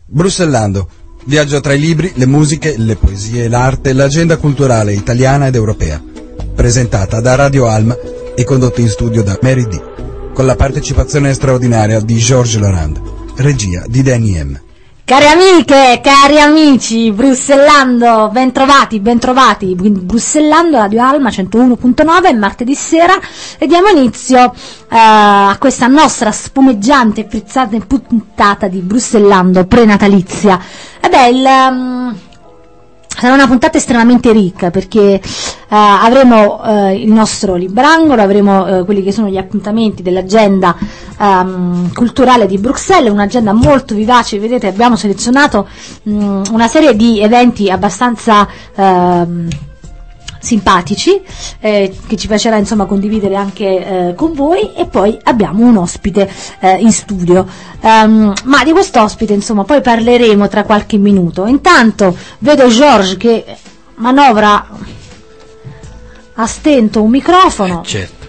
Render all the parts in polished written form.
Bruxellando. Viaggio tra i libri, le musiche, le poesie, l'arte, l'agenda culturale italiana ed europea. Presentata da Radio Alma e condotta in studio da Mary D. Con la partecipazione straordinaria di Georges Laurent. Regia di Danny M. Cari amiche, cari amici, Bruxellando, bentrovati, Bruxellando, Radio Alma 101.9, martedì sera, e diamo inizio a questa nostra spumeggiante e frizzante puntata di Bruxellando prenatalizia. Sarà una puntata estremamente ricca perché avremo il nostro librangolo, avremo quelli che sono gli appuntamenti dell'agenda culturale di Bruxelles, un'agenda molto vivace. Vedete, abbiamo selezionato una serie di eventi abbastanza simpatici che ci piacerà insomma condividere anche con voi, e poi abbiamo un ospite in studio, ma di quest'ospite insomma poi parleremo tra qualche minuto. Intanto vedo Georges che manovra a stento un microfono. Certo.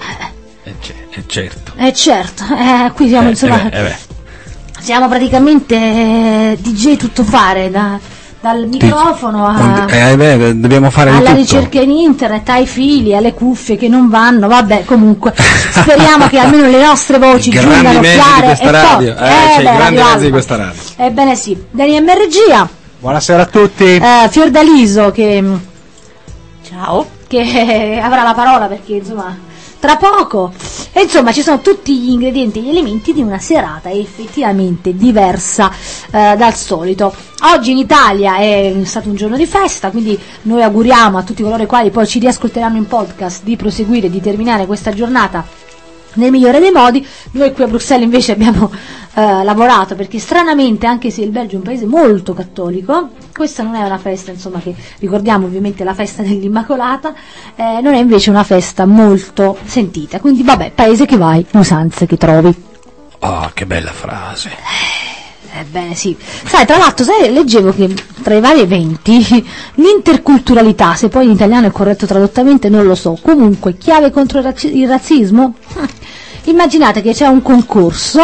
Qui siamo insomma siamo praticamente DJ tutto fare, dal microfono dobbiamo fare alla di tutto. ricerca in internet, ai fili, alle cuffie che non vanno, vabbè, comunque speriamo che almeno le nostre voci giungano chiare e radio. C'è i grandi mezzi di questa radio. Ebbene sì, Dani M. Regia. Buonasera a tutti. Fiordaliso che ciao, che avrà la parola perché insomma tra poco, e insomma ci sono tutti gli ingredienti e gli elementi di una serata effettivamente diversa dal solito. Oggi in Italia è stato un giorno di festa, quindi noi auguriamo a tutti coloro i quali poi ci riascolteranno in podcast di proseguire, di terminare questa giornata nel migliore dei modi. Noi qui a Bruxelles invece abbiamo lavorato perché stranamente, anche se il Belgio è un paese molto cattolico, questa non è una festa insomma che ricordiamo ovviamente la festa dell'Immacolata, non è invece una festa molto sentita, quindi vabbè, paese che vai, usanze che trovi. Oh, che bella frase. Ebbene sì, sai, tra l'altro leggevo che tra i vari eventi l'interculturalità, se poi in italiano è corretto tradottamente non lo so, comunque chiave contro il razzismo. Immaginate che c'è un concorso,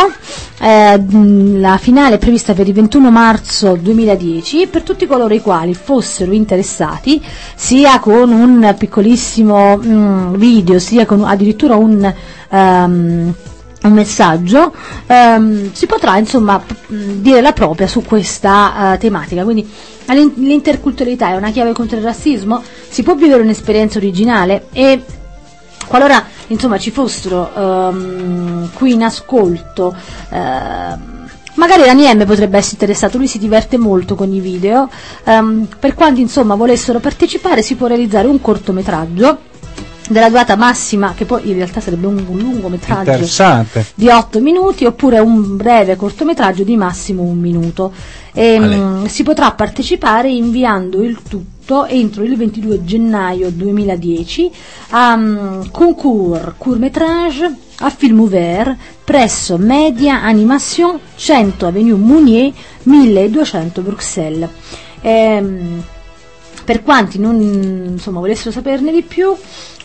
la finale è prevista per il 21 marzo 2010, per tutti coloro i quali fossero interessati, sia con un piccolissimo video, sia con addirittura un messaggio, si potrà insomma dire la propria su questa tematica. Quindi l'interculturalità è una chiave contro il razzismo, si può vivere un'esperienza originale, e qualora insomma ci fossero qui in ascolto, magari Dani M potrebbe essere interessato, lui si diverte molto con i video, per quanti insomma volessero partecipare si può realizzare un cortometraggio della durata massima, che poi in realtà sarebbe un lungometraggio di 8 minuti, oppure un breve cortometraggio di massimo 1 minuto. Si potrà partecipare inviando il tutto entro il 22 gennaio 2010 a concours court-métrage a film ouvert presso Media Animation 100 Avenue Mounier 1200 Bruxelles. Per quanti non insomma volessero saperne di più,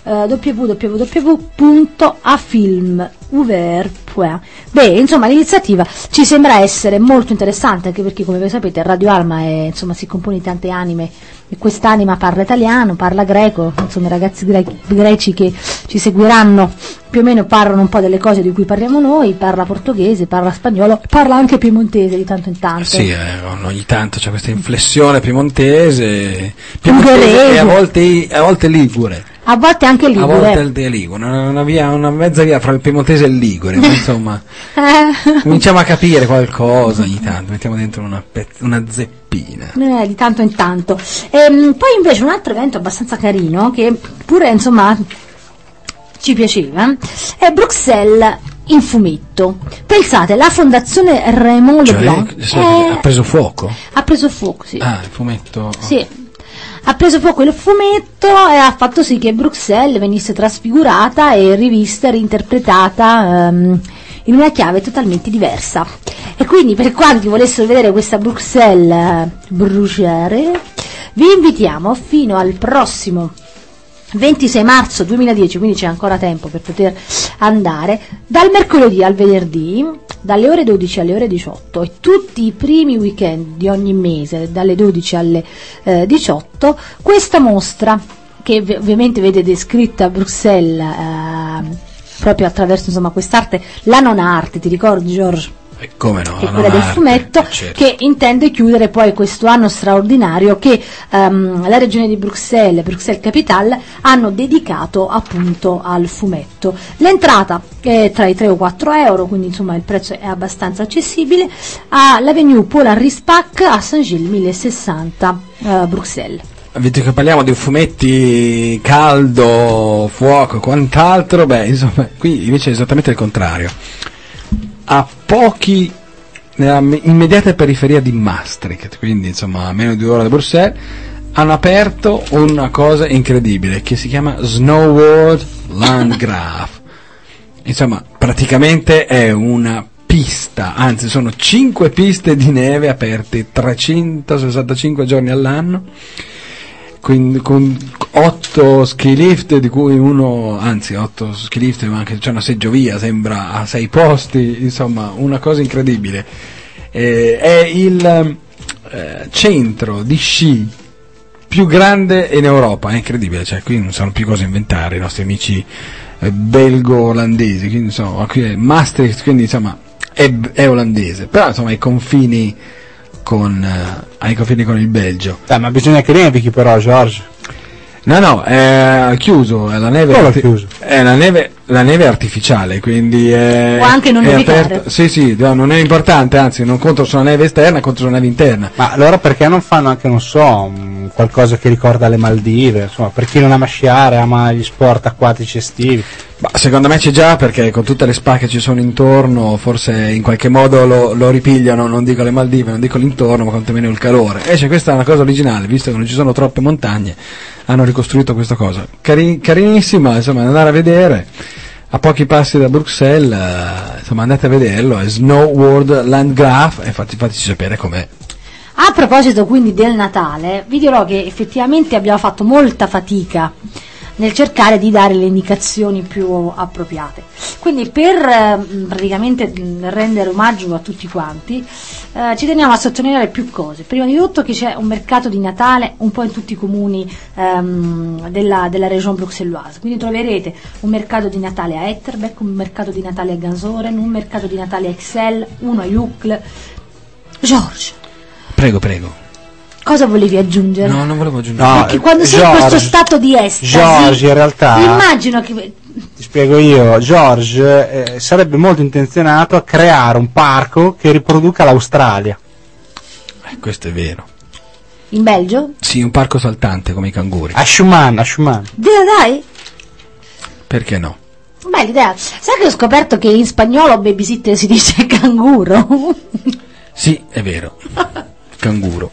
www.afilmouvert.it. Beh, insomma l'iniziativa ci sembra essere molto interessante, anche perché come voi sapete Radio Alma insomma si compone di tante anime, e quest'anima parla italiano, parla greco, insomma i ragazzi greci che ci seguiranno più o meno parlano un po' delle cose di cui parliamo noi, parla portoghese, parla spagnolo, parla anche piemontese di tanto in tanto. Sì, ogni tanto c'è questa inflessione piemontese e a volte ligure. A volte anche ligure. A volte è ligure, una mezza via fra il piemontese e il ligure, ma insomma cominciamo a capire qualcosa ogni tanto, mettiamo dentro una zeppina. Di tanto in tanto. Poi invece un altro evento abbastanza carino, che pure insomma ci piaceva, è Bruxelles in fumetto. Pensate, la fondazione Raymond Leblanc ha preso fuoco? Ha preso fuoco, sì. Ah, il fumetto. Sì. Ha preso fuoco il fumetto e ha fatto sì che Bruxelles venisse trasfigurata e rivista e reinterpretata in una chiave totalmente diversa. E quindi per quanti volessero vedere questa Bruxelles vi invitiamo fino al prossimo 26 marzo 2010, quindi c'è ancora tempo per poter andare, dal mercoledì al venerdì, dalle ore 12 alle ore 18 e tutti i primi weekend di ogni mese dalle 12 alle 18 questa mostra che ovviamente vede descritta a Bruxelles proprio attraverso insomma quest'arte, la non arte, ti ricordi George? Come no, che è quella del fumetto, certo. Che intende chiudere poi questo anno straordinario che la regione di Bruxelles Capital hanno dedicato appunto al fumetto. L'entrata è tra i 3 o 4 euro, quindi insomma il prezzo è abbastanza accessibile, all'Avenue Paul-Henri Spaak a Saint-Gilles 1060 Bruxelles. Visto che parliamo di fumetti, caldo, fuoco, quant'altro, insomma, qui invece è esattamente il contrario. A pochi, nella immediata periferia di Maastricht, quindi insomma a meno di 2 ore da Bruxelles, hanno aperto una cosa incredibile che si chiama Snow World Landgraf. Insomma, praticamente è una pista, anzi sono 5 piste di neve aperte 365 giorni all'anno, quindi con 8 ski lift, di cui 8 ski lift, ma anche c'è una seggiovia, sembra a 6 posti, insomma una cosa incredibile. È il centro di sci più grande in Europa, è incredibile, cioè qui non sanno più cosa inventare i nostri amici belgo-olandesi, quindi insomma qui è Maastricht, quindi insomma è olandese, però insomma ai confini con il Belgio. Ma bisogna che nevichi però, George. No, è chiuso, è la neve. Come chiuso? È la neve artificiale, quindi può anche non nevicare. Sì, non è importante, anzi non contro sulla neve esterna, contro sulla neve interna. Ma allora perché non fanno anche, non so, qualcosa che ricorda le Maldive, insomma, per chi non ama sciare, ama gli sport acquatici estivi? Secondo me c'è già, perché con tutte le spa che ci sono intorno, forse in qualche modo lo ripigliano, non dico le Maldive, non dico l'intorno, ma quantomeno il calore. Questa è una cosa originale, visto che non ci sono troppe montagne, hanno ricostruito questa cosa. Carinissima, insomma, andare a vedere, a pochi passi da Bruxelles, insomma, andate a vederlo, è Snow World Landgraf, e fateci sapere com'è. A proposito quindi del Natale, vi dirò che effettivamente abbiamo fatto molta fatica nel cercare di dare le indicazioni più appropriate. Quindi per praticamente rendere omaggio a tutti quanti, ci teniamo a sottolineare più cose. Prima di tutto che c'è un mercato di Natale un po' in tutti i comuni della regione bruxelloise, quindi troverete un mercato di Natale a Etterbeek, un mercato di Natale a Gansoren, un mercato di Natale a Ixelles, uno a Uccle. George, Prego. Cosa volevi aggiungere? No, non volevo aggiungere. No, perché quando sei in questo stato di estasi, George, in realtà, immagino che... Ti spiego io, George sarebbe molto intenzionato a creare un parco che riproduca l'Australia. Questo è vero. In Belgio? Sì, un parco saltante come i canguri. A Schumann. Dai? Perché no? Bella idea. Sai che ho scoperto che in spagnolo babysitter si dice canguro? Sì, è vero. Canguro,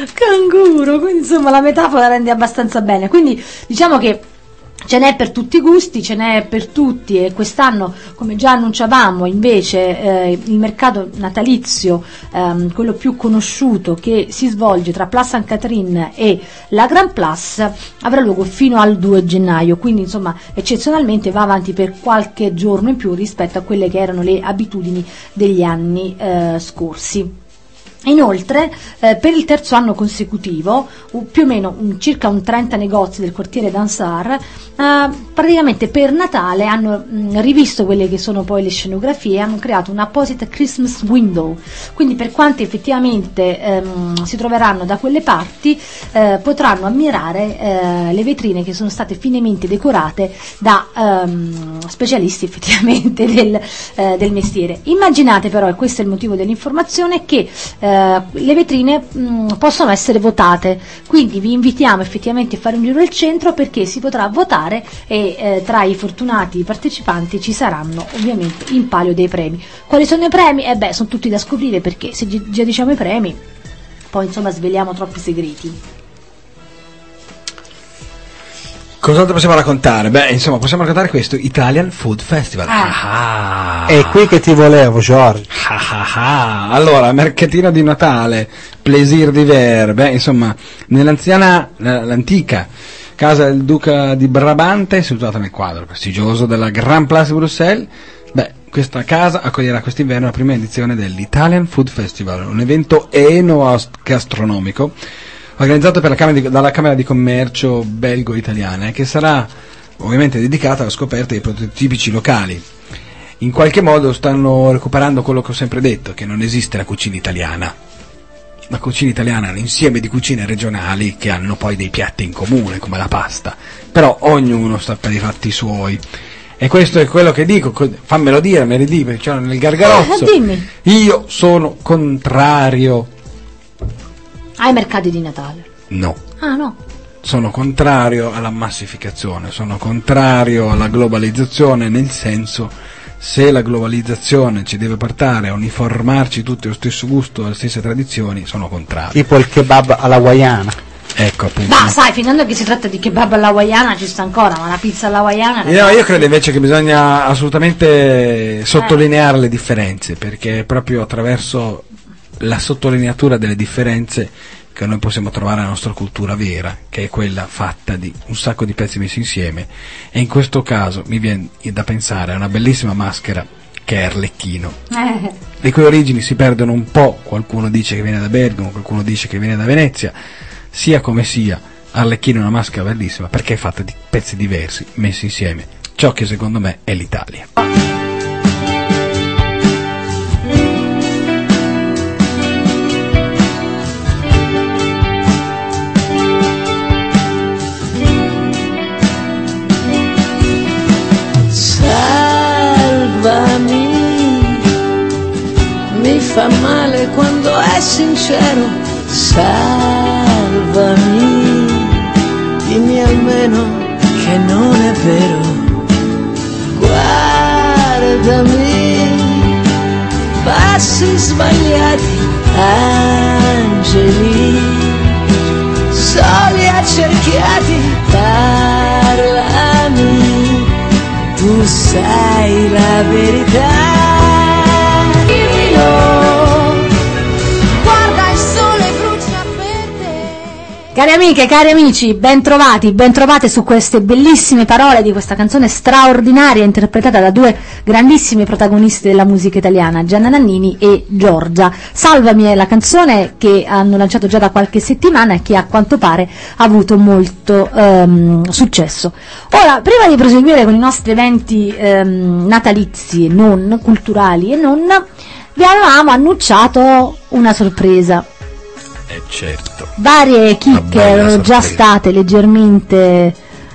quindi insomma la metafora rende abbastanza bene. Quindi diciamo che ce n'è per tutti i gusti, ce n'è per tutti, e quest'anno, come già annunciavamo, invece il mercato natalizio, quello più conosciuto, che si svolge tra Place Sainte-Catherine e la Grand Place, avrà luogo fino al 2 gennaio, quindi insomma eccezionalmente va avanti per qualche giorno in più rispetto a quelle che erano le abitudini degli anni scorsi. Inoltre, per il terzo anno consecutivo, più o meno circa un 30 negozi del quartiere Dansar, praticamente per Natale hanno rivisto quelle che sono poi le scenografie, hanno creato un apposita Christmas window, quindi per quanti effettivamente si troveranno da quelle parti potranno ammirare le vetrine che sono state finemente decorate da specialisti effettivamente del mestiere. Immaginate però, e questo è il motivo dell'informazione, che le vetrine possono essere votate, quindi vi invitiamo effettivamente a fare un giro al centro, perché si potrà votare e tra i fortunati partecipanti ci saranno ovviamente in palio dei premi. Quali sono i premi? Sono tutti da scoprire, perché se già diciamo i premi poi insomma sveliamo troppi segreti. Cos'altro possiamo raccontare? Possiamo raccontare questo Italian Food Festival. È qui che ti volevo, George. Allora, mercatino di Natale, plaisir d'hiver, l'antica casa del duca di Brabante, situata nel quadro prestigioso della Grand Place di Bruxelles. questa casa accoglierà quest'inverno la prima edizione dell'Italian Food Festival, un evento eno-gastronomico organizzato dalla Camera di Commercio belgo-italiana, che sarà ovviamente dedicata alla scoperta dei prodotti tipici locali. In qualche modo stanno recuperando quello che ho sempre detto, che non esiste la cucina italiana. La cucina italiana è un insieme di cucine regionali che hanno poi dei piatti in comune, come la pasta, però ognuno sta per i fatti suoi. E questo è quello che dico, fammelo dire, me ne dico, perché c'è nel gargarozzo. Dimmi. Io sono contrario. Ai mercati di Natale? No. Ah, no. Sono contrario alla massificazione, sono contrario alla globalizzazione, nel senso, se la globalizzazione ci deve portare a uniformarci tutti allo stesso gusto, alle stesse tradizioni, sono contrario. Tipo il kebab alla hawaiana. Ecco, appunto. Ma sai, finendo che si tratta di kebab alla hawaiana ci sta ancora, ma la pizza alla hawaiana... No, io credo invece che bisogna assolutamente sottolineare le differenze, perché è proprio attraverso la sottolineatura delle differenze che noi possiamo trovare la nostra cultura vera, che è quella fatta di un sacco di pezzi messi insieme, e in questo caso mi viene da pensare a una bellissima maschera che è Arlecchino, le cui origini si perdono un po', qualcuno dice che viene da Bergamo, qualcuno dice che viene da Venezia, sia come sia, Arlecchino è una maschera bellissima perché è fatta di pezzi diversi messi insieme, ciò che secondo me è l'Italia. Mi fa male quando è sincero, salvami, dimmi almeno che non è vero, guardami, passi sbagliati, angeli, soli accerchiati, parlami, tu sai la verità. Guarda il sole brucia per te. Cari amiche, cari amici, ben trovate su queste bellissime parole di questa canzone straordinaria interpretata da due grandissimi protagonisti della musica italiana, Gianna Nannini e Giorgia. Salvami è la canzone che hanno lanciato già da qualche settimana e che a quanto pare ha avuto molto successo. Ora, prima di proseguire con i nostri eventi natalizi e non, culturali e non, vi avevamo annunciato una sorpresa. Certo. Varie chicche erano già state leggermente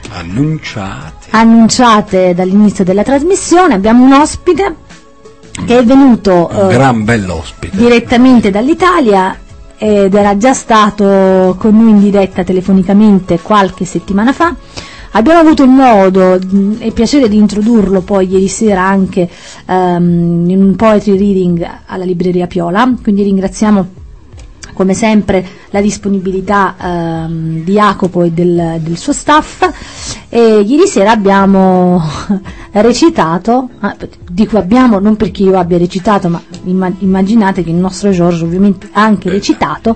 annunciate dall'inizio della trasmissione. Abbiamo un ospite che è venuto un gran bell'ospite direttamente dall'Italia ed era già stato con noi in diretta telefonicamente qualche settimana fa. Abbiamo avuto il modo e piacere di introdurlo poi ieri sera anche in un poetry reading alla libreria Piola, quindi ringraziamo come sempre la disponibilità di Jacopo e del suo staff. E ieri sera abbiamo recitato, dico abbiamo non perché io abbia recitato, ma immaginate che il nostro Giorgio ovviamente ha anche recitato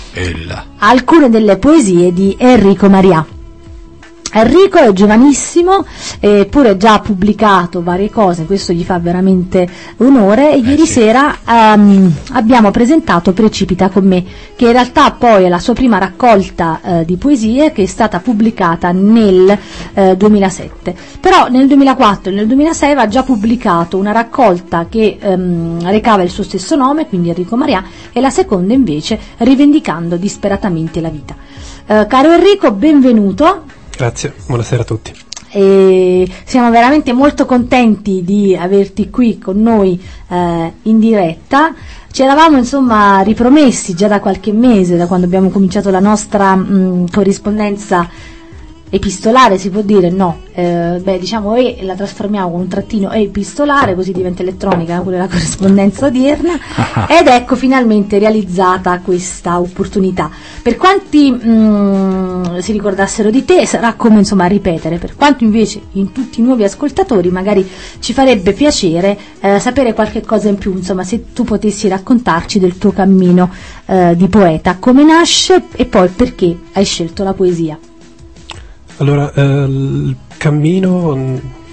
alcune delle poesie di Enrico Maria. Enrico è giovanissimo, eppure già ha pubblicato varie cose, questo gli fa veramente onore, e ieri sera abbiamo presentato Precipita con me, che in realtà poi è la sua prima raccolta di poesie, che è stata pubblicata nel 2007, però nel 2004 e nel 2006 aveva già pubblicato una raccolta che recava il suo stesso nome, quindi Enrico Maria, e la seconda invece Rivendicando disperatamente la vita. Caro Enrico, benvenuto. Grazie, buonasera a tutti. E siamo veramente molto contenti di averti qui con noi in diretta. Ci eravamo insomma ripromessi già da qualche mese, da quando abbiamo cominciato la nostra corrispondenza epistolare, si può dire, no? Diciamo la trasformiamo con un trattino epistolare, così diventa elettronica pure la corrispondenza odierna. Ed ecco finalmente realizzata questa opportunità. Per quanti si ricordassero di te, sarà come insomma ripetere, per quanto invece in tutti i nuovi ascoltatori magari ci farebbe piacere sapere qualche cosa in più, insomma, se tu potessi raccontarci del tuo cammino di poeta, come nasce e poi perché hai scelto la poesia. Allora, il cammino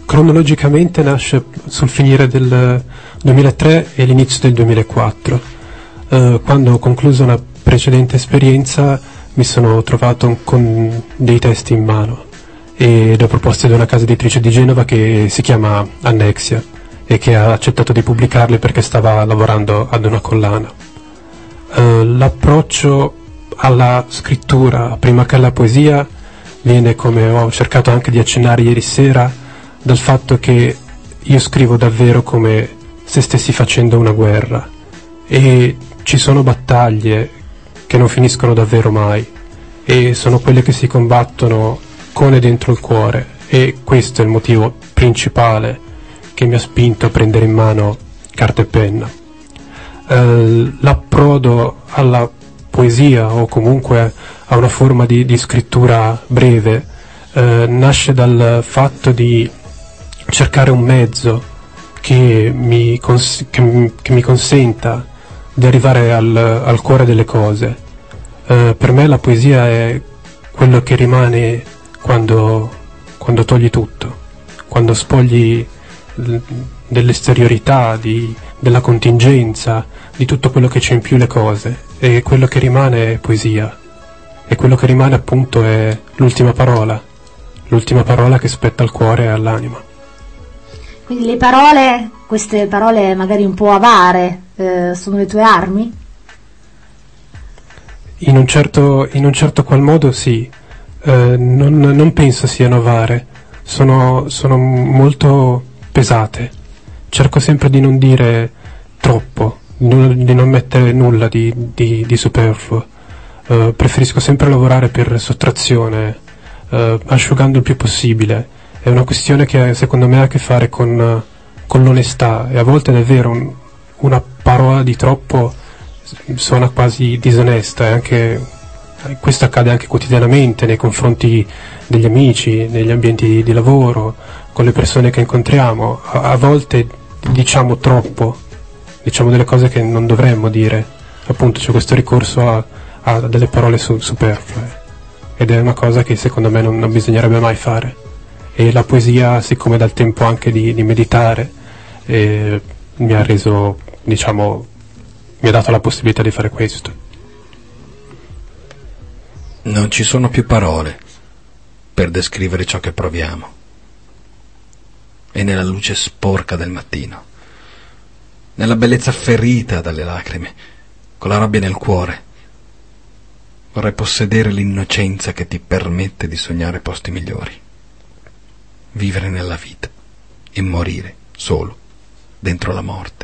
cronologicamente nasce sul finire del 2003 e l'inizio del 2004. Quando ho concluso una precedente esperienza mi sono trovato con dei testi in mano ed ho proposto ad una casa editrice di Genova che si chiama Annexia e che ha accettato di pubblicarli perché stava lavorando ad una collana. L'approccio alla scrittura prima che alla poesia viene, come ho cercato anche di accennare ieri sera, dal fatto che io scrivo davvero come se stessi facendo una guerra e ci sono battaglie che non finiscono davvero mai e sono quelle che si combattono con e dentro il cuore, e questo è il motivo principale che mi ha spinto a prendere in mano carta e penna. L'approdo alla poesia o comunque a una forma di scrittura breve nasce dal fatto di cercare un mezzo che mi consenta di arrivare al cuore delle cose. Per me la poesia è quello che rimane quando togli tutto, quando spogli dell'esteriorità, della contingenza, di tutto quello che c'è in più le cose, e quello che rimane è poesia, e quello che rimane appunto è l'ultima parola che spetta al cuore e all'anima. Quindi le parole, queste parole magari un po' avare, sono le tue armi? In un certo qual modo sì. Non penso siano avare, sono molto pesate. Cerco sempre di non dire troppo, di non mettere nulla di superfluo. Preferisco sempre lavorare per sottrazione, asciugando il più possibile. È una questione che secondo me ha a che fare con l'onestà, e a volte davvero una parola di troppo suona quasi disonesta, e anche questo accade anche quotidianamente nei confronti degli amici, negli ambienti di lavoro, con le persone che incontriamo. A volte diciamo troppo, diciamo delle cose che non dovremmo dire, appunto c'è questo ricorso a delle parole superflue, ed è una cosa che secondo me non bisognerebbe mai fare. E la poesia, siccome dà il tempo anche di meditare, mi ha reso, diciamo, mi ha dato la possibilità di fare questo. Non ci sono più parole per descrivere ciò che proviamo. E nella luce sporca del mattino, nella bellezza ferita dalle lacrime, con la rabbia nel cuore, vorrei possedere l'innocenza che ti permette di sognare posti migliori, vivere nella vita e morire solo dentro la morte.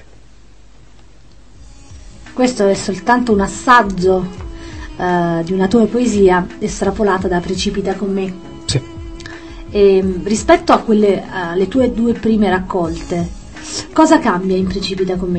Questo è soltanto un assaggio di una tua poesia estrapolata da Precipita con me. Sì. E, rispetto a alle tue due prime raccolte, cosa cambia in Precipita con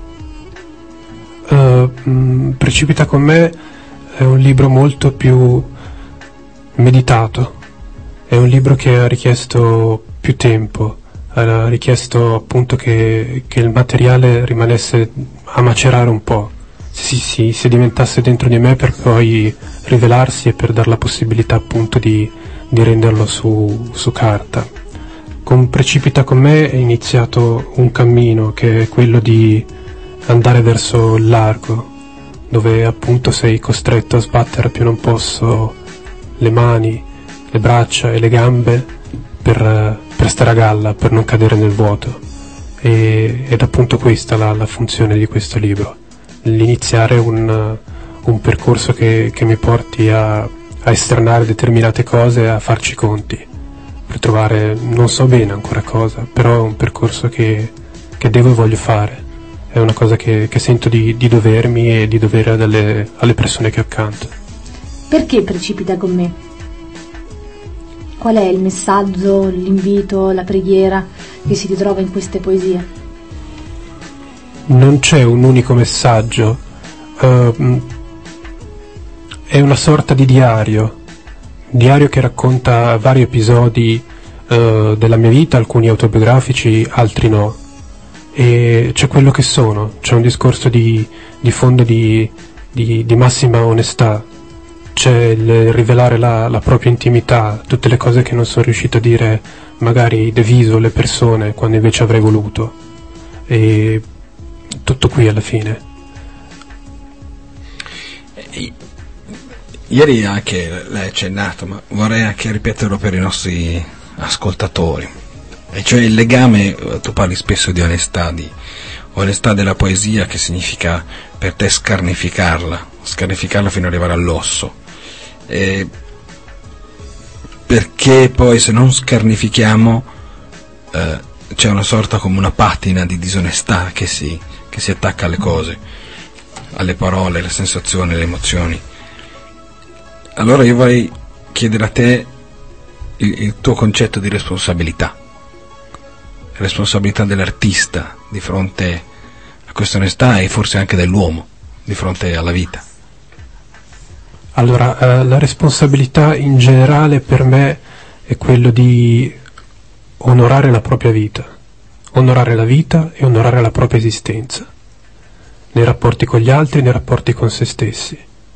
me? Precipita con me è un libro molto più meditato, è un libro che ha richiesto più tempo, ha richiesto appunto che il materiale rimanesse a macerare un po', si sedimentasse dentro di me per poi rivelarsi e per dar la possibilità appunto di renderlo su carta. Con Precipita con me è iniziato un cammino che è quello di andare verso il largo, dove appunto sei costretto a sbattere a più non posso le mani, le braccia e le gambe per stare a galla, per non cadere nel vuoto. Ed appunto questa la funzione di questo libro, l'iniziare un percorso che mi porti a esternare determinate cose, a farci conti, per trovare, non so bene ancora cosa, però è un percorso che devo e voglio fare, è una cosa che sento di dovermi e di dovere alle persone che ho accanto. Perché Precipita con me? Qual è il messaggio, l'invito, la preghiera che si ritrova in queste poesie? Non c'è un unico messaggio, è una sorta di diario che racconta vari episodi della mia vita, alcuni autobiografici, altri no, e c'è quello che sono, c'è un discorso di fondo di massima onestà, c'è il rivelare la propria intimità, tutte le cose che non sono riuscito a dire magari diviso le persone quando invece avrei voluto, e tutto qui alla fine. Ieri anche l'hai accennato, ma vorrei anche ripeterlo per i nostri ascoltatori, e cioè il legame. Tu parli spesso di onestà della poesia, che significa per te scarnificarla fino ad arrivare all'osso, perché poi se non scarnifichiamo c'è una sorta come una patina di disonestà che si attacca alle cose, alle parole, alle sensazioni, alle emozioni. Allora io vorrei chiedere a te il tuo concetto di responsabilità dell'artista di fronte a questa onestà, e forse anche dell'uomo di fronte alla vita. Allora, la responsabilità in generale per me è quello di onorare la propria vita, onorare la vita e onorare la propria esistenza, nei rapporti con gli altri, nei rapporti con se stessi.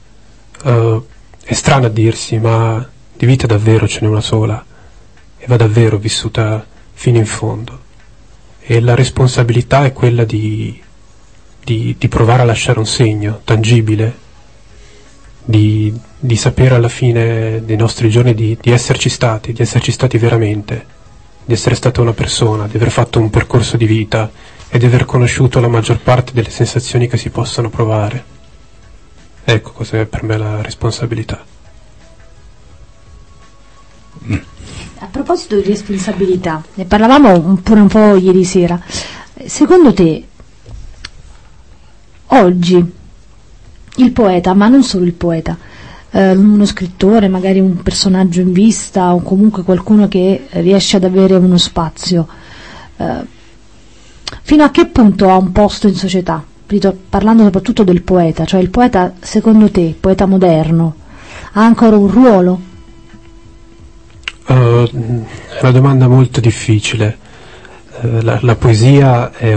È strano a dirsi, ma di vita davvero ce n'è una sola, e va davvero vissuta fino in fondo. E la responsabilità è quella di provare a lasciare un segno tangibile, di sapere alla fine dei nostri giorni di esserci stati veramente, di essere stata una persona, di aver fatto un percorso di vita e di aver conosciuto la maggior parte delle sensazioni che si possono provare. Ecco cos'è per me la responsabilità. A proposito di responsabilità, ne parlavamo un po' ieri sera. Secondo te, oggi, il poeta, ma non solo il poeta, uno scrittore, magari un personaggio in vista, o comunque qualcuno che riesce ad avere uno spazio, fino a che punto ha un posto in società? Parlando soprattutto del poeta, cioè il poeta, secondo te, il poeta moderno, ha ancora un ruolo? È una domanda molto difficile. La poesia è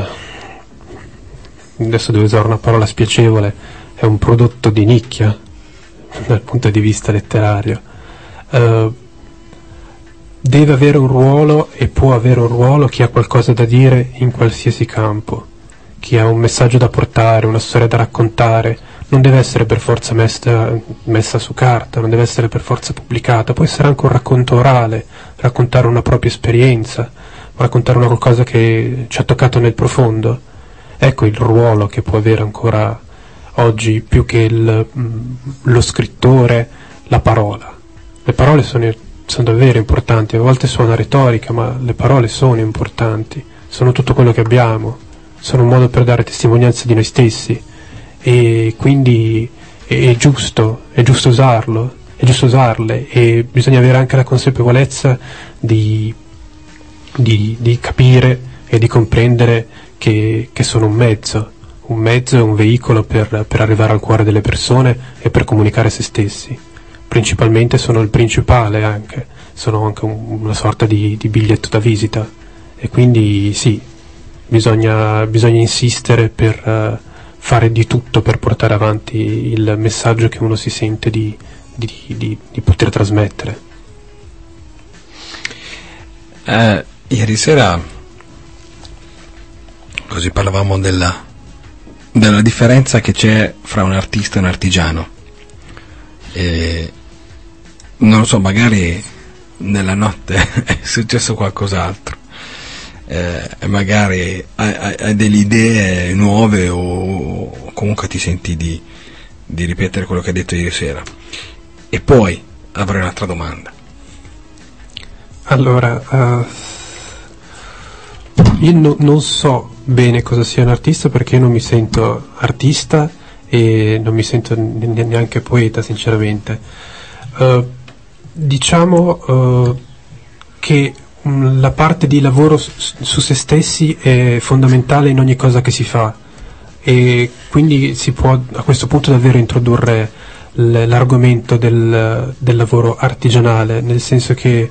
adesso devo usare una parola spiacevole, è un prodotto di nicchia dal punto di vista letterario. Deve avere un ruolo, e può avere un ruolo chi ha qualcosa da dire in qualsiasi campo, chi ha un messaggio da portare, una storia da raccontare. Non deve essere per forza messa su carta, non deve essere per forza pubblicata, può essere anche un racconto orale, raccontare una propria esperienza, raccontare una qualcosa che ci ha toccato nel profondo. Ecco il ruolo che può avere ancora oggi, più che lo scrittore, la parola. Le parole sono davvero importanti, a volte suona retorica, ma le parole sono importanti, sono tutto quello che abbiamo, sono un modo per dare testimonianza di noi stessi, e quindi è giusto usarle, e bisogna avere anche la consapevolezza di capire e di comprendere che sono un mezzo e un veicolo per arrivare al cuore delle persone e per comunicare se stessi. Principalmente sono il principale, sono anche una sorta di biglietto da visita, e quindi sì, bisogna insistere per fare di tutto per portare avanti il messaggio che uno si sente di poter trasmettere. Ieri sera così parlavamo della differenza che c'è fra un artista e un artigiano, e non lo so, magari nella notte è successo qualcos'altro, magari hai delle idee nuove, o comunque ti senti di ripetere quello che hai detto ieri sera. E poi avrei un'altra domanda. Allora, io non so bene cosa sia un artista, perché non mi sento artista e non mi sento neanche poeta, sinceramente. Diciamo che la parte di lavoro su se stessi è fondamentale in ogni cosa che si fa, e quindi si può a questo punto davvero introdurre l'argomento del lavoro artigianale, nel senso che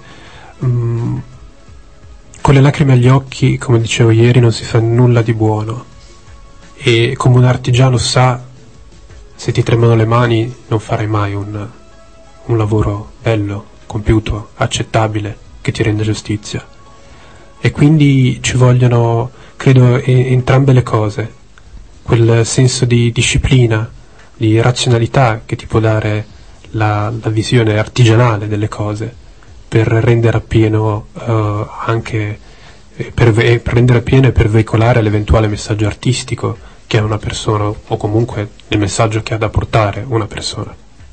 con le lacrime agli occhi, come dicevo ieri, non si fa nulla di buono, e come un artigiano sa, se ti tremano le mani non farai mai un lavoro bello, compiuto, accettabile, che ti rende giustizia. E quindi ci vogliono, credo, entrambe le cose, quel senso di disciplina, di razionalità che ti può dare la visione artigianale delle cose, per rendere appieno anche per rendere appieno e per veicolare l'eventuale messaggio artistico che ha una persona, o comunque il messaggio che ha da portare una persona.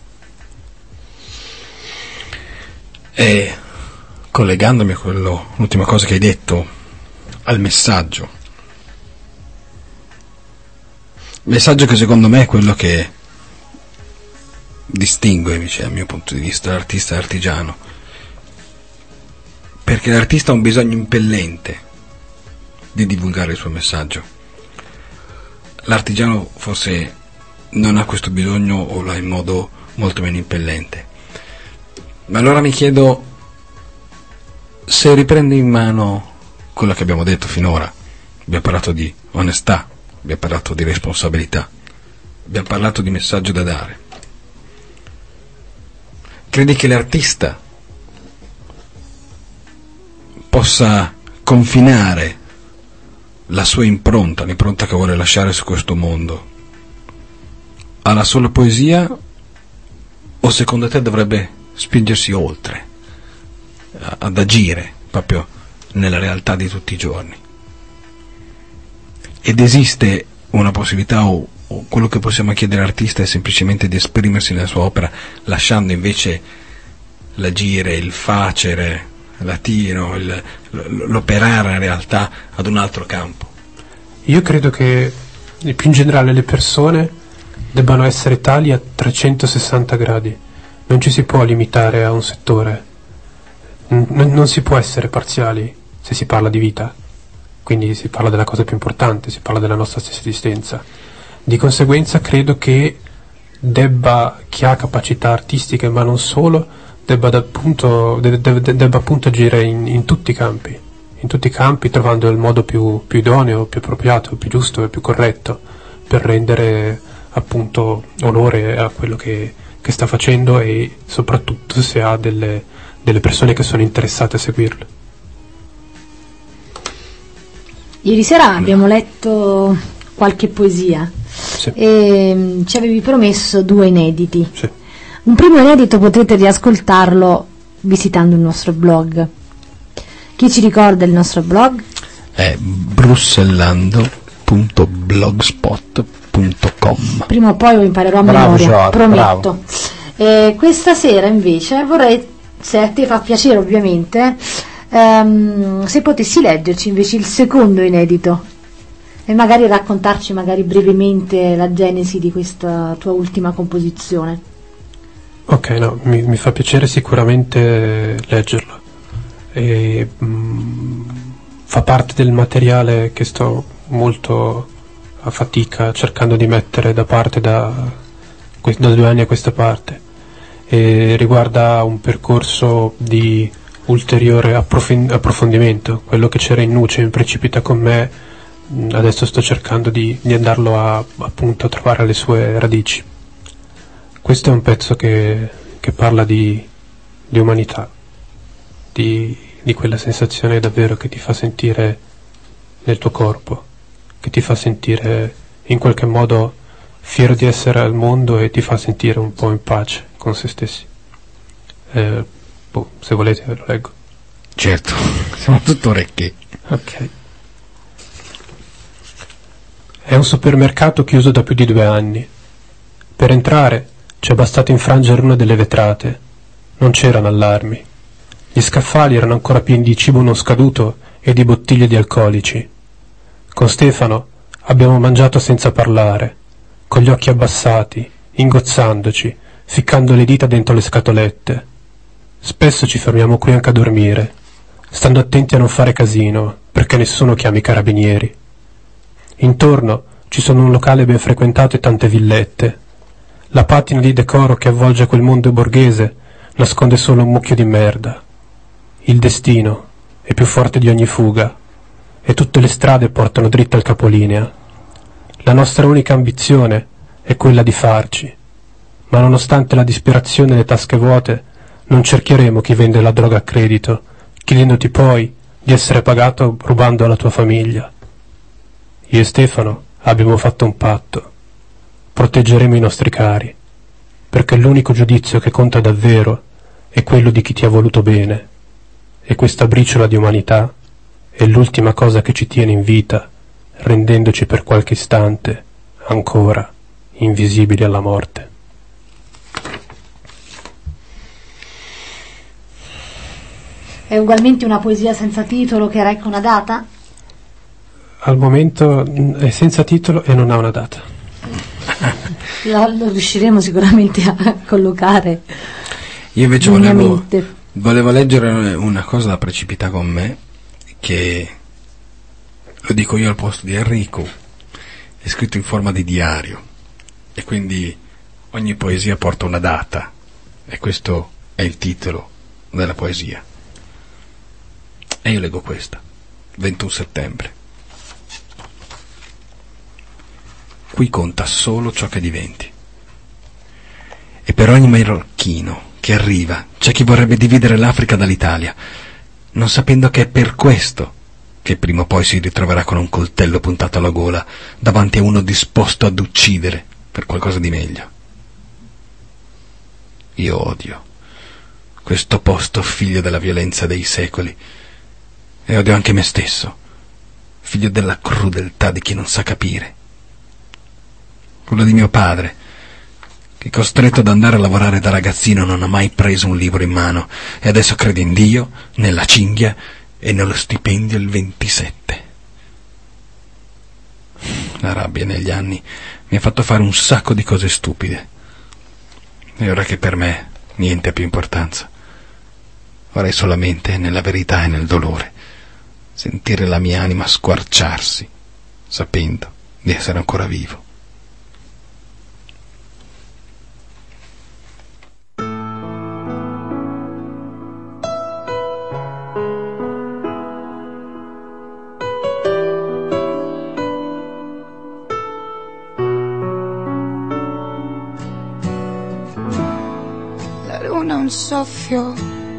E collegandomi a l'ultima cosa che hai detto, al messaggio che secondo me è quello che distingue invece dal mio punto di vista l'artista artigiano, perché l'artista ha un bisogno impellente di divulgare il suo messaggio. L'artigiano forse non ha questo bisogno o l'ha in modo molto meno impellente. Ma allora mi chiedo, se riprendo in mano quello che abbiamo detto finora, abbiamo parlato di onestà, abbiamo parlato di responsabilità, abbiamo parlato di messaggio da dare, credi che l'artista possa confinare la sua impronta, l'impronta che vuole lasciare su questo mondo, alla sola poesia, o secondo te dovrebbe spingersi oltre, ad agire proprio nella realtà di tutti i giorni? Ed esiste una possibilità, o quello che possiamo chiedere all'artista è semplicemente di esprimersi nella sua opera, lasciando invece l'agire, il facere, l'attiro, l'operare in realtà ad un altro campo? Io credo che più in generale le persone debbano essere tali a 360 gradi, non ci si può limitare a un settore, non si può essere parziali se si parla di vita, quindi si parla della cosa più importante, si parla della nostra stessa esistenza. Di conseguenza credo che chi ha capacità artistiche, ma non solo, debba appunto agire in tutti i campi, trovando il modo più idoneo, più appropriato, più giusto e più corretto per rendere appunto onore a quello che sta facendo, e soprattutto se ha delle persone che sono interessate a seguirlo. Ieri sera abbiamo letto qualche poesia, Sì. E ci avevi promesso 2 inediti. Sì. Un primo inedito potrete riascoltarlo visitando il nostro blog. Chi ci ricorda il nostro blog? È brussellando.blogspot.com. Prima o poi lo imparerò a Bravo, memoria, Giorgio, prometto. Questa sera invece vorrei, se a te fa piacere ovviamente, se potessi leggerci invece il secondo inedito e magari raccontarci brevemente la genesi di questa tua ultima composizione. Ok, no, mi fa piacere sicuramente leggerlo, e fa parte del materiale che sto molto a fatica cercando di mettere da parte da 2 anni a questa parte, e riguarda un percorso di ulteriore approfondimento. Quello che c'era in Nuce, in Precipita con me, adesso sto cercando di andarlo appunto a trovare le sue radici. Questo è un pezzo che parla di umanità, di quella sensazione davvero che ti fa sentire nel tuo corpo, che ti fa sentire in qualche modo fiero di essere al mondo e ti fa sentire un po' in pace con se stessi. Se volete ve lo leggo. Certo, siamo tutto orecchi. Ok. È un supermercato chiuso da più di 2 anni. Per entrare ci è bastato infrangere una delle vetrate. Non c'erano allarmi. Gli scaffali erano ancora pieni di cibo non scaduto e di bottiglie di alcolici. Con Stefano abbiamo mangiato senza parlare, con gli occhi abbassati, ingozzandoci, ficcando le dita dentro le scatolette. Spesso ci fermiamo qui anche a dormire, stando attenti a non fare casino, perché nessuno chiami i carabinieri. Intorno ci sono un locale ben frequentato e tante villette. La patina di decoro che avvolge quel mondo borghese nasconde solo un mucchio di merda. Il destino è più forte di ogni fuga, e tutte le strade portano dritte al capolinea. La nostra unica ambizione è quella di farci, ma nonostante la disperazione e le tasche vuote, non cercheremo chi vende la droga a credito, chiedendoti poi di essere pagato rubando alla tua famiglia. Io e Stefano abbiamo fatto un patto. Proteggeremo i nostri cari, perché l'unico giudizio che conta davvero è quello di chi ti ha voluto bene, e questa briciola di umanità è l'ultima cosa che ci tiene in vita, rendendoci per qualche istante ancora invisibili alla morte. È ugualmente una poesia senza titolo che reca una data? Al momento è senza titolo e non ha una data. Lo riusciremo sicuramente a collocare. Io invece volevo leggere una cosa da Precipita con me, che lo dico io al posto di Enrico, è scritto in forma di diario e quindi ogni poesia porta una data e questo è il titolo della poesia. E io leggo questa, 21 settembre. Qui conta solo ciò che diventi. E per ogni marocchino che arriva c'è chi vorrebbe dividere l'Africa dall'Italia, non sapendo che è per questo che prima o poi si ritroverà con un coltello puntato alla gola davanti a uno disposto ad uccidere per qualcosa di meglio. Io odio questo posto figlio della violenza dei secoli e odio anche me stesso, figlio della crudeltà di chi non sa capire. Quello di mio padre, che costretto ad andare a lavorare da ragazzino non ha mai preso un libro in mano e adesso crede in Dio, nella cinghia e nello stipendio il 27. La rabbia negli anni mi ha fatto fare un sacco di cose stupide e ora che per me niente ha più importanza, vorrei solamente nella verità e nel dolore sentire la mia anima squarciarsi sapendo di essere ancora vivo. Un soffio,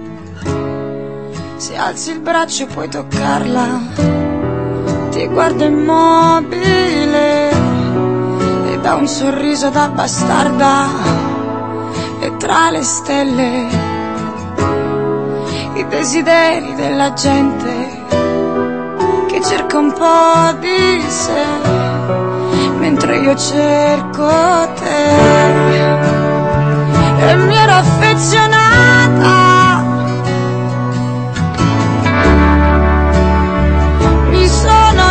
se alzi il braccio puoi toccarla, ti guarda immobile e dà un sorriso da bastarda, e tra le stelle i desideri della gente che cerca un po' di sé mentre io cerco te. E mi ero affezionata, mi sono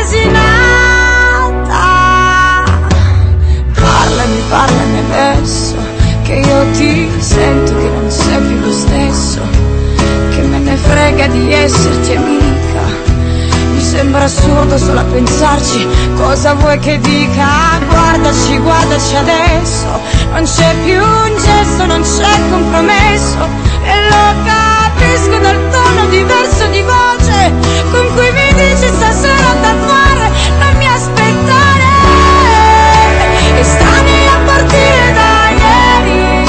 incasinata. Parlami adesso, che io ti sento che non sei più lo stesso, che me ne frega di esserti amica. Mi sembra assurdo solo a pensarci, cosa vuoi che dica? Guardaci adesso, non c'è più un gesto, non c'è compromesso, e lo capisco dal tono diverso di voce con cui mi dici stasera da fare, non mi aspettare, e stani a partire da ieri,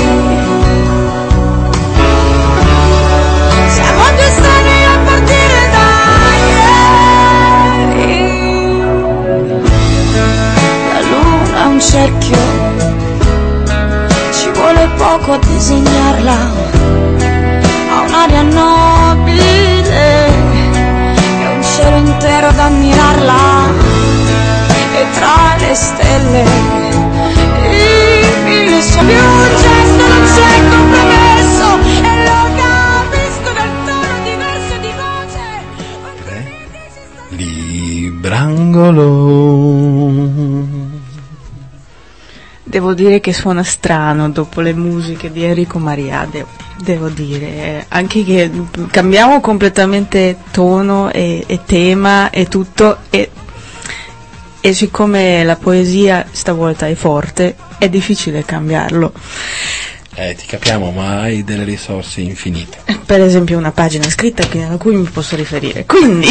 siamo due strani a partire da ieri. La luna è un cerchio, vuole poco a disegnarla, ha un'aria nobile e un cielo intero ad ammirarla, e tra le stelle i mille sono più un gesto, non c'è compromesso, e lo capisco dal tono diverso di voce. Librangolo. Devo dire che suona strano dopo le musiche di Enrico Maria, devo dire, anche che cambiamo completamente tono e tema e tutto, e siccome la poesia stavolta è forte, è difficile cambiarlo. Ti capiamo, ma hai delle risorse infinite. Per esempio una pagina scritta a cui mi posso riferire. Quindi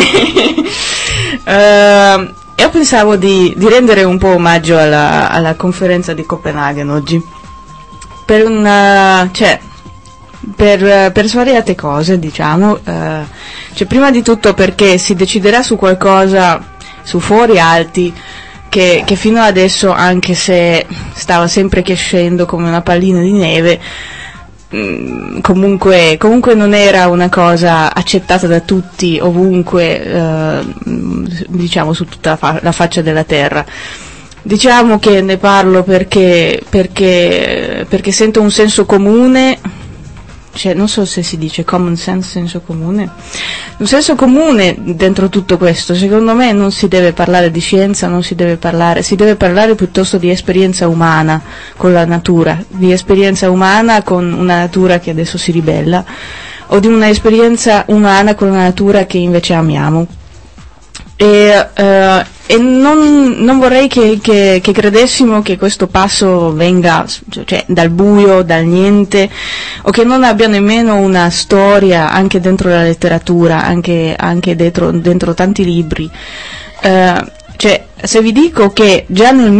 io pensavo di rendere un po' omaggio alla conferenza di Copenaghen oggi. Per per svariate cose, diciamo. Cioè, prima di tutto perché si deciderà su qualcosa, su fori alti, che fino adesso, anche se stava sempre crescendo come una pallina di neve, comunque non era una cosa accettata da tutti ovunque, diciamo su tutta la faccia della terra. Diciamo che ne parlo perché sento un senso comune, cioè non so se si dice common sense, senso comune, un senso comune dentro tutto questo. Secondo me non si deve parlare di scienza, si deve parlare piuttosto di esperienza umana con la natura, di esperienza umana con una natura che adesso si ribella, o di una esperienza umana con una natura che invece amiamo. E non vorrei che credessimo che questo passo venga, cioè, dal buio, dal niente, o che non abbia nemmeno una storia anche dentro la letteratura, anche dentro tanti libri. Cioè, se vi dico che già nel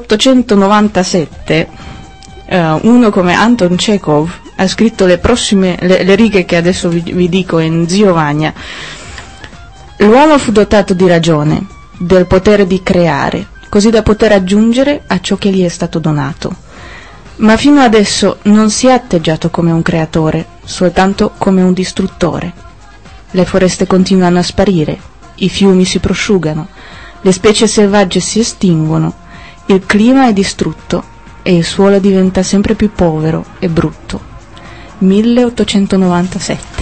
1897 uno come Anton Chekhov ha scritto le righe che adesso vi dico in Zio Vania: l'uomo fu dotato di ragione, del potere di creare, così da poter aggiungere a ciò che gli è stato donato. Ma fino adesso non si è atteggiato come un creatore, soltanto come un distruttore. Le foreste continuano a sparire, i fiumi si prosciugano, le specie selvagge si estinguono, il clima è distrutto e il suolo diventa sempre più povero e brutto. 1897.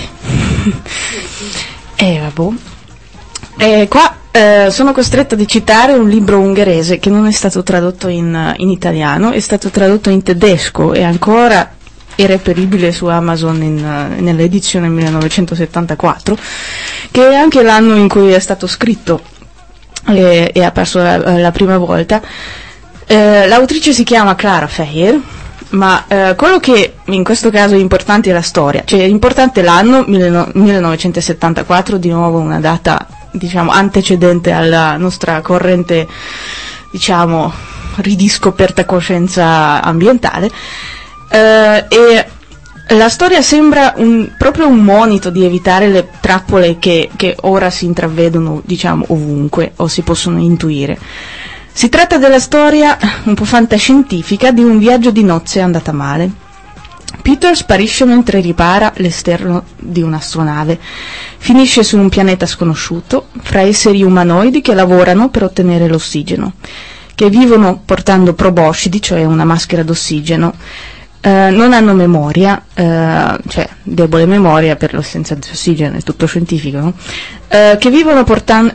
Vabbè. Qua sono costretta di citare un libro ungherese che non è stato tradotto in italiano, è stato tradotto in tedesco e ancora è reperibile su Amazon nell'edizione 1974, che è anche l'anno in cui è stato scritto e è apparso la prima volta. L'autrice si chiama Clara Feyer, ma quello che in questo caso è importante è la storia, cioè è importante l'anno 1974, di nuovo una data, diciamo, antecedente alla nostra corrente, diciamo, ridiscoperta coscienza ambientale, e la storia sembra proprio un monito di evitare le trappole che ora si intravedono, diciamo, ovunque o si possono intuire. Si tratta della storia un po' fantascientifica di un viaggio di nozze andata male. Peter sparisce mentre ripara l'esterno di un'astronave. Finisce su un pianeta sconosciuto, fra esseri umanoidi che lavorano per ottenere l'ossigeno, che vivono portando proboscidi, cioè una maschera d'ossigeno. Non hanno memoria, cioè debole memoria per l'assenza di ossigeno, è tutto scientifico, no? Che vivono portando,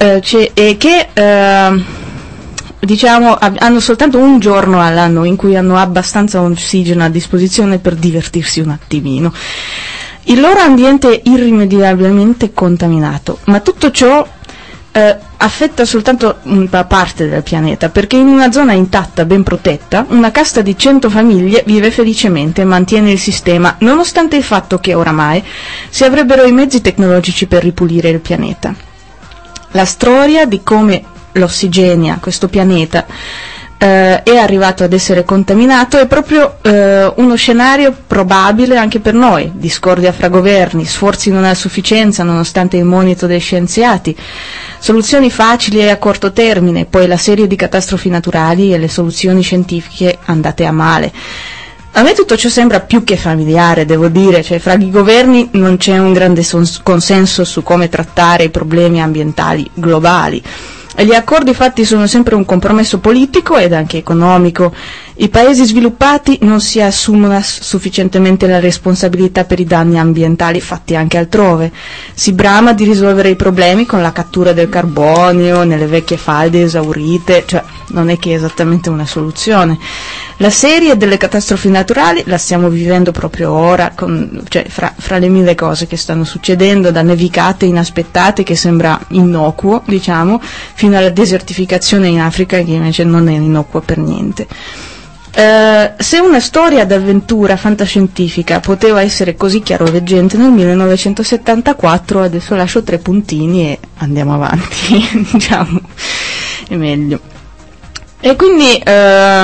diciamo, hanno soltanto un giorno all'anno in cui hanno abbastanza ossigeno a disposizione per divertirsi un attimino. Il loro ambiente è irrimediabilmente contaminato, ma tutto ciò affetta soltanto una parte del pianeta, perché in una zona intatta, ben protetta, una casta di 100 famiglie vive felicemente e mantiene il sistema, nonostante il fatto che oramai si avrebbero i mezzi tecnologici per ripulire il pianeta. La storia di come l'ossigenia, questo pianeta, è arrivato ad essere contaminato è proprio uno scenario probabile anche per noi: discordia fra governi, sforzi non a sufficienza nonostante il monito dei scienziati, soluzioni facili e a corto termine, poi la serie di catastrofi naturali e le soluzioni scientifiche andate a male. A me tutto ciò sembra più che familiare, devo dire, cioè fra i governi non c'è un grande consenso su come trattare i problemi ambientali globali. E gli accordi fatti sono sempre un compromesso politico ed anche economico. I paesi sviluppati non si assumono sufficientemente la responsabilità per i danni ambientali fatti anche altrove. Si brama di risolvere i problemi con la cattura del carbonio nelle vecchie falde esaurite, cioè non è che è esattamente una soluzione. La serie delle catastrofi naturali la stiamo vivendo proprio ora, cioè fra le mille cose che stanno succedendo, da nevicate inaspettate che sembra innocuo, diciamo, fino alla desertificazione in Africa che invece non è innocua per niente. Se una storia d'avventura fantascientifica poteva essere così chiaroveggente nel 1974, adesso lascio 3 puntini e andiamo avanti, diciamo, è meglio. E quindi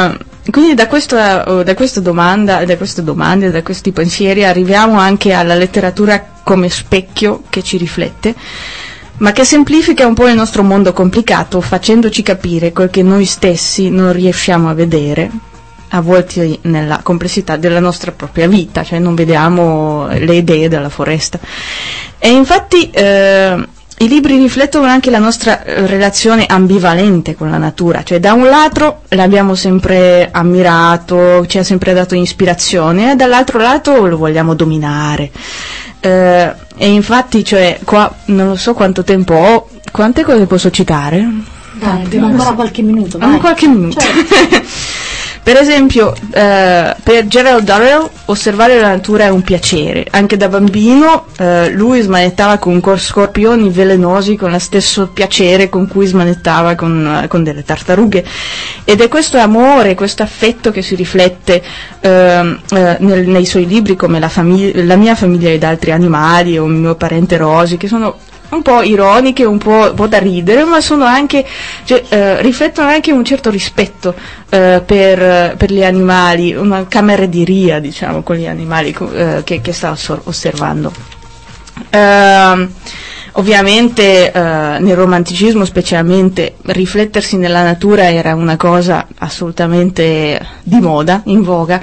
quindi da queste domande, da questi pensieri arriviamo anche alla letteratura come specchio che ci riflette, ma che semplifica un po' il nostro mondo complicato, facendoci capire quel che noi stessi non riusciamo a vedere, a volte nella complessità della nostra propria vita, cioè non vediamo le idee della foresta. E infatti i libri riflettono anche la nostra relazione ambivalente con la natura, cioè da un lato l'abbiamo sempre ammirato, ci ha sempre dato ispirazione, e dall'altro lato lo vogliamo dominare. E infatti, cioè, qua non lo so quanto tempo ho, quante cose posso citare? Dai, abbiamo ancora qualche minuto. Qualche minuto. Certo. Per esempio, per Gerald Durrell osservare la natura è un piacere. Anche da bambino lui smanettava con scorpioni velenosi con lo stesso piacere con cui smanettava con delle tartarughe. Ed è questo amore, questo affetto che si riflette nei suoi libri, come la mia famiglia ed altri animali o il mio parente Rosy, che sono un po' ironiche, un po' da ridere, ma sono anche, riflettono anche un certo rispetto per gli animali, una camaraderia, diciamo, con gli animali che sta osservando. Ovviamente nel romanticismo specialmente riflettersi nella natura era una cosa assolutamente di moda, in voga.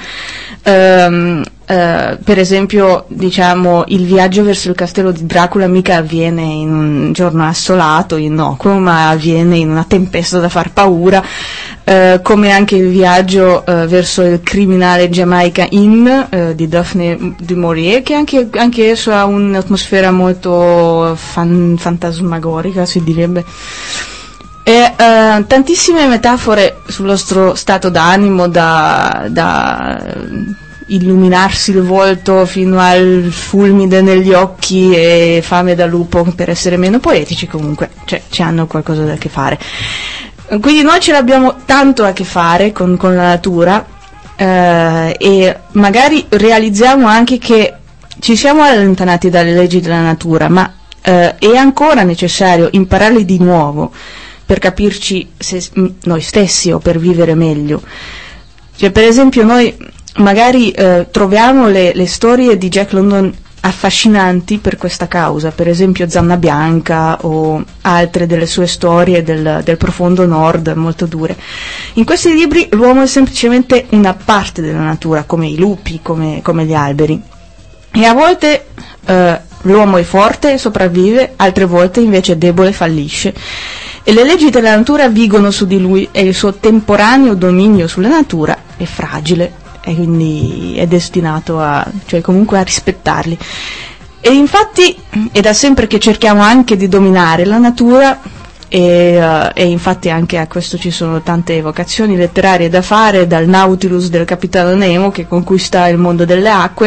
Per esempio, diciamo, il viaggio verso il castello di Dracula mica avviene in un giorno assolato, innocuo, ma avviene in una tempesta da far paura, come anche il viaggio verso il criminale Jamaica Inn di Daphne du Maurier, che anche esso ha un'atmosfera molto fantasmagorica, si direbbe. E tantissime metafore sul nostro stato d'animo, da illuminarsi il volto fino al fulmine negli occhi e fame da lupo, per essere meno poetici, comunque ci hanno qualcosa da che fare. Quindi noi ce l'abbiamo tanto a che fare con la natura, e magari realizziamo anche che ci siamo allontanati dalle leggi della natura, ma è ancora necessario impararle di nuovo per capirci noi stessi o per vivere meglio. Cioè, per esempio, noi magari troviamo le storie di Jack London affascinanti per questa causa, per esempio Zanna Bianca o altre delle sue storie del profondo nord molto dure. In questi libri l'uomo è semplicemente una parte della natura, come i lupi, come gli alberi, e a volte l'uomo è forte e sopravvive, altre volte invece è debole e fallisce. E le leggi della natura vigono su di lui, e il suo temporaneo dominio sulla natura è fragile, e quindi è destinato comunque a rispettarli. E infatti è da sempre che cerchiamo anche di dominare la natura, e infatti anche a questo ci sono tante evocazioni letterarie da fare, dal Nautilus del capitano Nemo che conquista il mondo delle acque,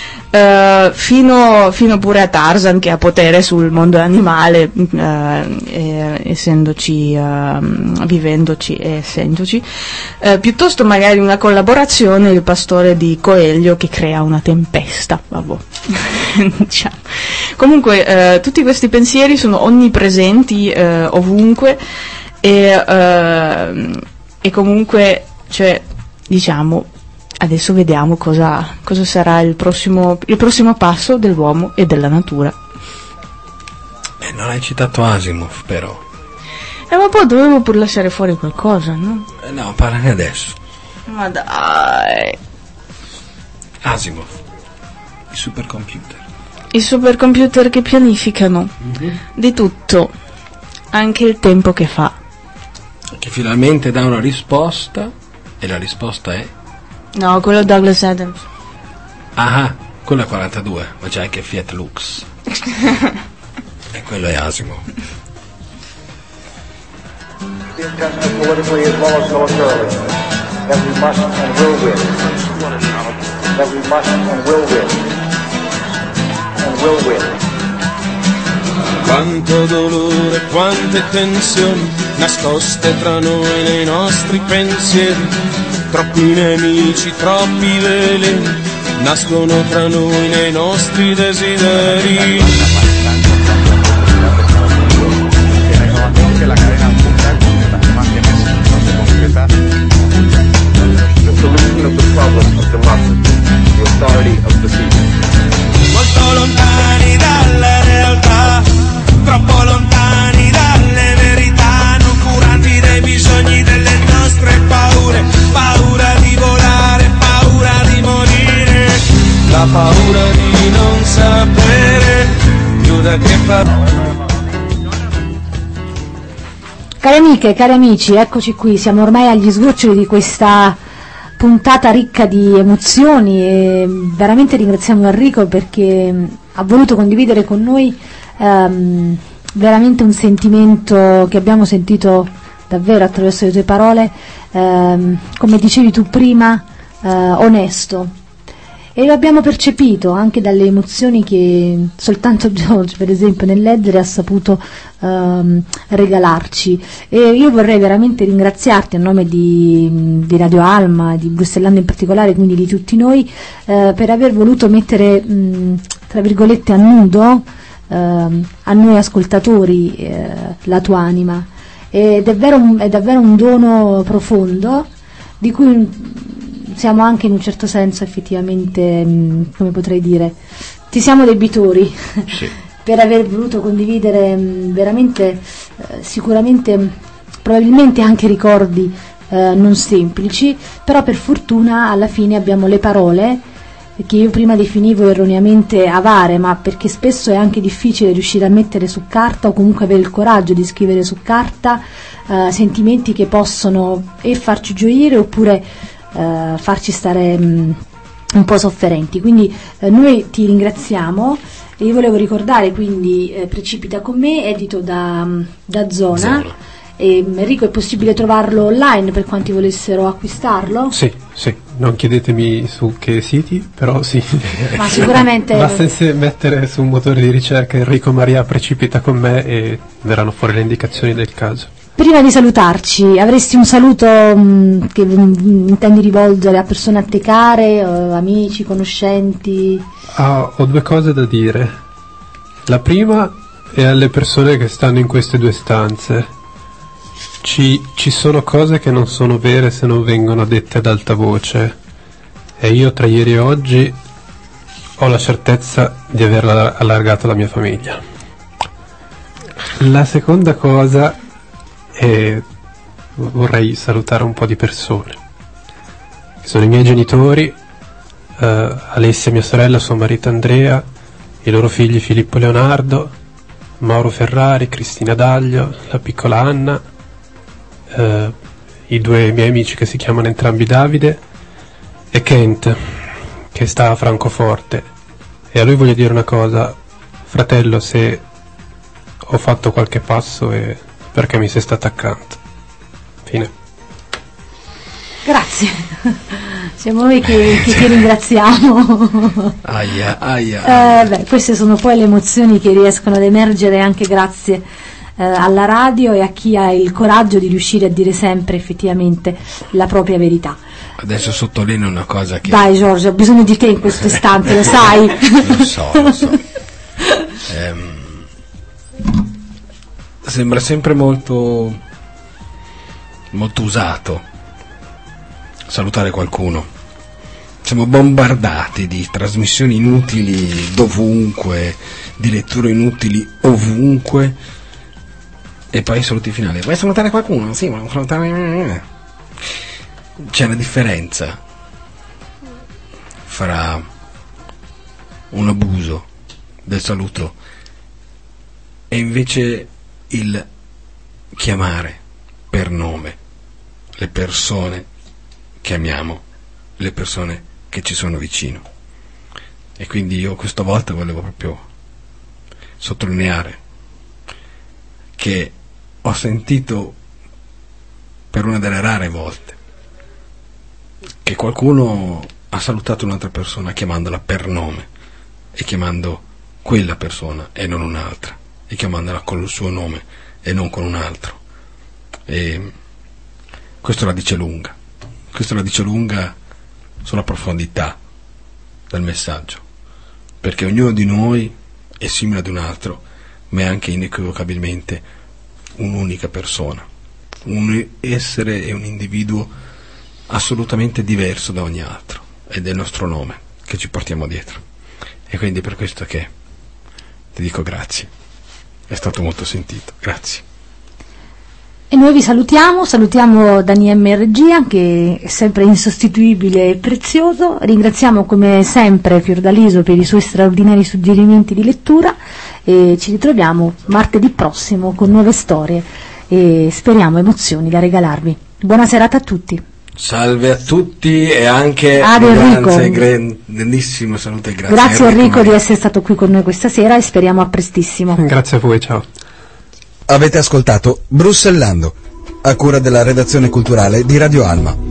fino pure a Tarzan, che ha potere sul mondo animale, essendoci, vivendoci e essendoci, piuttosto magari una collaborazione, il pastore di Coelho che crea una tempesta, vabbè. Diciamo. Comunque tutti questi pensieri sono onnipresenti ovunque, e comunque, cioè, diciamo, adesso vediamo cosa sarà il prossimo passo dell'uomo e della natura. Non hai citato Asimov, però. Ma poi dovevo pur lasciare fuori qualcosa, no? No, parlane adesso. Ma dai. Asimov, i supercomputer. I supercomputer che pianificano di tutto, anche il tempo che fa. Che finalmente dà una risposta, e la risposta è... No, quello Douglas Adams. Ah, quello è 42, ma c'è anche Fiat Lux. E quello è Asimov. Politically as well as militarily, that we must and will win. That we must and will win. And will win. Quanto dolore, quante tensioni nascoste tra noi nei nostri pensieri. Troppi nemici, troppi veleni nascono tra noi nei nostri desideri. Que la cadena mundial mantiene concreta la paura di non sapere più da che parte. Cari amiche, cari amici, eccoci qui, siamo ormai agli sgoccioli di questa puntata ricca di emozioni e veramente ringraziamo Enrico perché ha voluto condividere con noi veramente un sentimento che abbiamo sentito davvero attraverso le tue parole, come dicevi tu prima, onesto. E lo abbiamo percepito anche dalle emozioni che soltanto George, per esempio, nel leggere ha saputo regalarci. E io vorrei veramente ringraziarti a nome di Radio Alma, di Bruxellando in particolare, quindi di tutti noi, per aver voluto mettere, tra virgolette, a nudo a noi ascoltatori la tua anima. Ed è davvero un dono profondo di cui siamo anche in un certo senso effettivamente, come potrei dire, ti siamo debitori, sì, per aver voluto condividere veramente, sicuramente, probabilmente anche ricordi non semplici, però per fortuna alla fine abbiamo le parole che io prima definivo erroneamente avare, ma perché spesso è anche difficile riuscire a mettere su carta o comunque avere il coraggio di scrivere su carta sentimenti che possono e farci gioire oppure farci stare un po' sofferenti. Quindi noi ti ringraziamo e io volevo ricordare quindi Precipita con me, edito da Zona. E Enrico, è possibile trovarlo online per quanti volessero acquistarlo? Sì, non chiedetemi su che siti, però sì. Ma sicuramente basta mettere su un motore di ricerca Enrico Maria Precipita con me e verranno fuori le indicazioni del caso. Prima di salutarci, avresti un saluto che intendi rivolgere a persone a te care, amici, conoscenti? Ho due cose da dire. La prima è alle persone che stanno in queste due stanze. Ci sono cose che non sono vere se non vengono dette ad alta voce, e io tra ieri e oggi ho la certezza di aver allargato la mia famiglia. La seconda cosa è vorrei salutare un po' di persone, che sono i miei genitori, Alessia mia sorella, suo marito Andrea, i loro figli Filippo e Leonardo, Mauro Ferrari, Cristina Daglio, la piccola Anna, i due miei amici che si chiamano entrambi Davide, e Kent che sta a Francoforte. E a lui voglio dire una cosa: fratello, se ho fatto qualche passo è perché mi sei stato accanto. Fine. Grazie. Siamo noi che ti ringraziamo. Aia. Queste sono poi le emozioni che riescono ad emergere anche grazie alla radio e a chi ha il coraggio di riuscire a dire sempre effettivamente la propria verità. Adesso sottolineo una cosa che... Dai Giorgio, ho bisogno di te in questo istante, lo sai? Lo so. Sembra sempre molto usato salutare qualcuno. Siamo bombardati di trasmissioni inutili dovunque, di letture inutili ovunque, e poi i saluti finali. Vuoi salutare qualcuno? Sì, volevo salutare. C'è una differenza fra un abuso del saluto e invece il chiamare per nome le persone che amiamo, le persone che ci sono vicino. E quindi io questa volta volevo proprio sottolineare che ho sentito, per una delle rare volte, che qualcuno ha salutato un'altra persona chiamandola per nome e chiamando quella persona e non un'altra, e chiamandola con il suo nome e non con un altro. E questo la dice lunga. Questo la dice lunga sulla profondità del messaggio, perché ognuno di noi è simile ad un altro, ma è anche inequivocabilmente un'unica persona, un essere e un individuo assolutamente diverso da ogni altro, ed è il nostro nome che ci portiamo dietro. E quindi per questo che ti dico grazie, è stato molto sentito, grazie. E noi vi salutiamo Dani M. in regia, che è sempre insostituibile e prezioso. Ringraziamo come sempre Fiordaliso per i suoi straordinari suggerimenti di lettura e ci ritroviamo martedì prossimo con nuove storie e speriamo emozioni da regalarvi. Buona serata a tutti. Salve a tutti e anche grandissimo saluto e grazie. Grazie Enrico di essere stato qui con noi questa sera e speriamo a prestissimo. Grazie a voi, ciao. Avete ascoltato Bruxellando, a cura della redazione culturale di Radio Alma.